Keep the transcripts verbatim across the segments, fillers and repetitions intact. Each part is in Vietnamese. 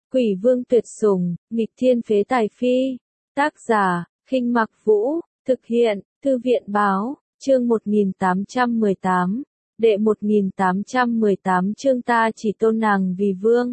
Quỷ vương tuyệt sủng, nghịch thiên phế tài phi. Tác giả, Khinh Mặc Vũ, thực hiện, Thư viện báo, chương một nghìn tám trăm mười tám, đệ một nghìn tám trăm mười tám chương ta chỉ tôn nàng vì vương.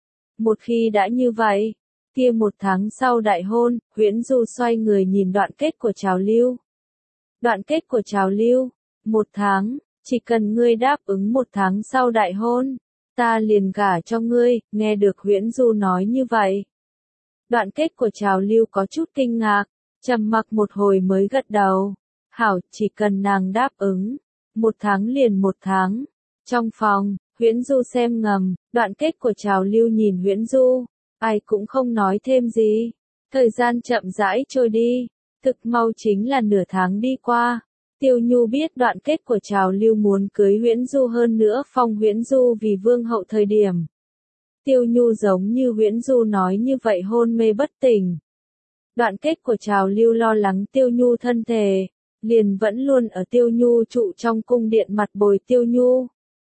Một khi đã như vậy, kia một tháng sau đại hôn, Huyễn Du xoay người nhìn đoạn kết của trào lưu. Đoạn kết của trào lưu, một tháng, chỉ cần ngươi đáp ứng một tháng sau đại hôn, ta liền gả cho ngươi, nghe được Huyễn Du nói như vậy. Đoạn kết của trào lưu có chút kinh ngạc, trầm mặc một hồi mới gật đầu. Hảo, chỉ cần nàng đáp ứng, một tháng liền một tháng. Trong phòng, Huyễn Du xem ngầm, đoạn kết của trào lưu nhìn Huyễn Du, ai cũng không nói thêm gì. Thời gian chậm rãi trôi đi, thực mau chính là nửa tháng đi qua. Tiêu Nhu biết đoạn kết của trào lưu muốn cưới Huyễn Du hơn nữa phong Huyễn Du vì vương hậu thời điểm. Tiêu Nhu giống như Huyễn Du nói như vậy hôn mê bất tỉnh. Đoạn kết của trào lưu lo lắng Tiêu Nhu thân thể, liền vẫn luôn ở Tiêu Nhu trụ trong cung điện mặt bồi Tiêu Nhu.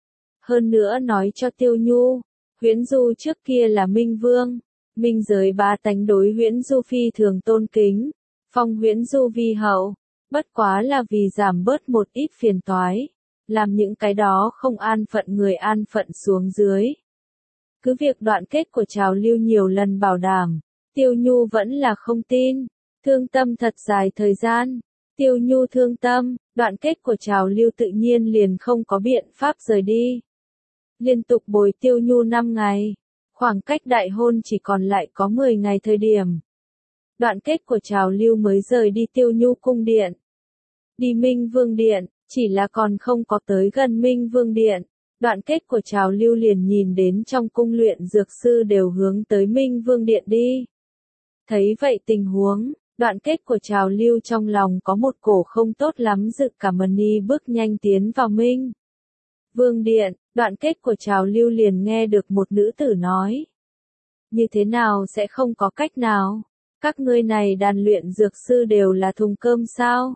Hơn nữa nói cho Tiêu Nhu, Huyễn Du trước kia là Minh Vương, Minh giới ba tánh đối Huyễn Du phi thường tôn kính, phong Huyễn Du vi hậu, bất quá là vì giảm bớt một ít phiền toái, làm những cái đó không an phận người an phận xuống dưới. Cứ việc đoạn kết của trào lưu nhiều lần bảo đảm, Tiêu Nhu vẫn là không tin, thương tâm thật dài thời gian. Tiêu Nhu thương tâm, đoạn kết của trào lưu tự nhiên liền không có biện pháp rời đi. Liên tục bồi Tiêu Nhu năm ngày, khoảng cách đại hôn chỉ còn lại có mười ngày thời điểm. Đoạn kết của trào lưu mới rời đi Tiêu Nhu cung điện. Đi Minh Vương Điện, chỉ là còn không có tới gần Minh Vương Điện. Đoạn kết của trào lưu liền nhìn đến trong cung luyện dược sư đều hướng tới Minh Vương Điện đi. Thấy vậy tình huống, đoạn kết của trào lưu trong lòng có một cổ không tốt lắm dự cảm mani bước nhanh tiến vào Minh Vương Điện, đoạn kết của trào lưu liền nghe được một nữ tử nói. Như thế nào sẽ không có cách nào? Các ngươi này đàn luyện dược sư đều là thùng cơm sao?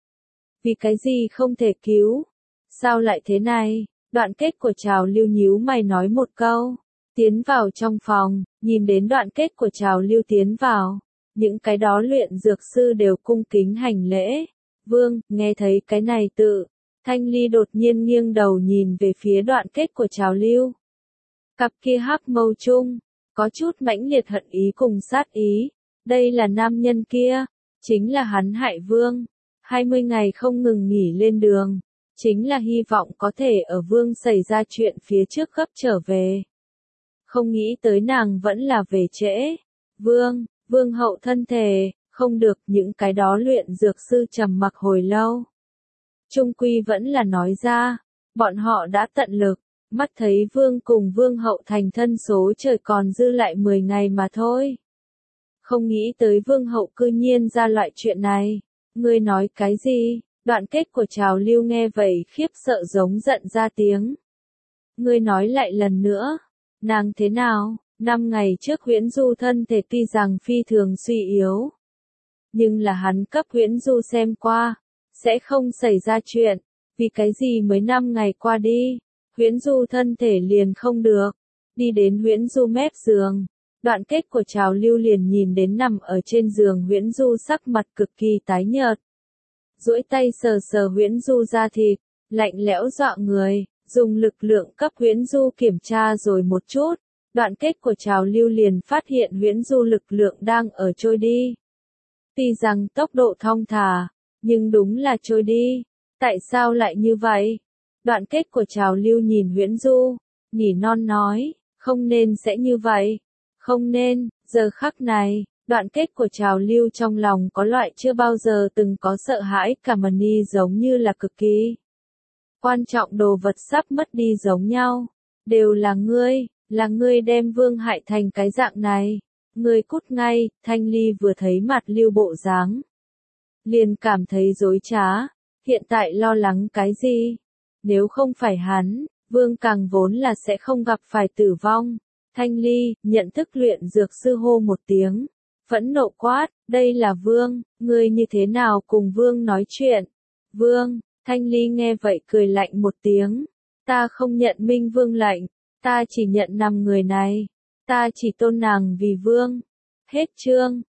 Vì cái gì không thể cứu? Sao lại thế này? Đoạn kết của trào lưu nhíu mày nói một câu. Tiến vào trong phòng, nhìn đến đoạn kết của trào lưu tiến vào. Những cái đó luyện dược sư đều cung kính hành lễ. Vương, nghe thấy cái này tự. Thanh Ly đột nhiên nghiêng đầu nhìn về phía đoạn kết của trào lưu. Cặp kia hắc mâu chung, có chút mãnh liệt hận ý cùng sát ý. Đây là nam nhân kia, chính là hắn hại vương. hai mươi ngày không ngừng nghỉ lên đường, chính là hy vọng có thể ở vương xảy ra chuyện phía trước gấp trở về. Không nghĩ tới nàng vẫn là về trễ. Vương, vương hậu thân thể, không được, những cái đó luyện dược sư trầm mặc hồi lâu. Trung quy vẫn là nói ra, bọn họ đã tận lực, mắt thấy vương cùng vương hậu thành thân số trời còn dư lại mười ngày mà thôi. Không nghĩ tới vương hậu cư nhiên ra loại chuyện này. Ngươi nói cái gì? Đoạn kết của trào lưu nghe vậy khiếp sợ giống giận ra tiếng. Ngươi nói lại lần nữa. Nàng thế nào? Năm ngày trước Huyễn Du thân thể tuy rằng phi thường suy yếu. Nhưng là hắn cấp Huyễn Du xem qua. Sẽ không xảy ra chuyện. Vì cái gì mới năm ngày qua đi. Huyễn Du thân thể liền không được. Đi đến Huyễn Du mép giường. Đoạn kết của trào lưu liền nhìn đến nằm ở trên giường Huyễn Du sắc mặt cực kỳ tái nhợt. Duỗi tay sờ sờ Huyễn Du da thịt, lạnh lẽo dọa người, dùng lực lượng cấp Huyễn Du kiểm tra rồi một chút. Đoạn kết của trào lưu liền phát hiện Huyễn Du lực lượng đang ở trôi đi. Tuy rằng tốc độ thong thả, nhưng đúng là trôi đi. Tại sao lại như vậy? Đoạn kết của trào lưu nhìn Huyễn Du, nỉ non nói, không nên sẽ như vậy. Không nên, giờ khắc này, đoạn kết của trào lưu trong lòng có loại chưa bao giờ từng có sợ hãi cả mani giống như là cực kỳ. Quan trọng đồ vật sắp mất đi giống nhau. Đều là ngươi, là ngươi đem vương hại thành cái dạng này. Ngươi cút ngay, Thanh Ly vừa thấy mặt lưu bộ dáng. Liền cảm thấy dối trá, hiện tại lo lắng cái gì? Nếu không phải hắn, vương càng vốn là sẽ không gặp phải tử vong. Thanh Ly, nhận thức luyện dược sư hô một tiếng. Phẫn nộ quát, đây là vương, ngươi như thế nào cùng vương nói chuyện? Vương, Thanh Ly nghe vậy cười lạnh một tiếng. Ta không nhận Minh Vương lệnh, ta chỉ nhận năm người này. Ta chỉ tôn nàng vì vương. Hết chương.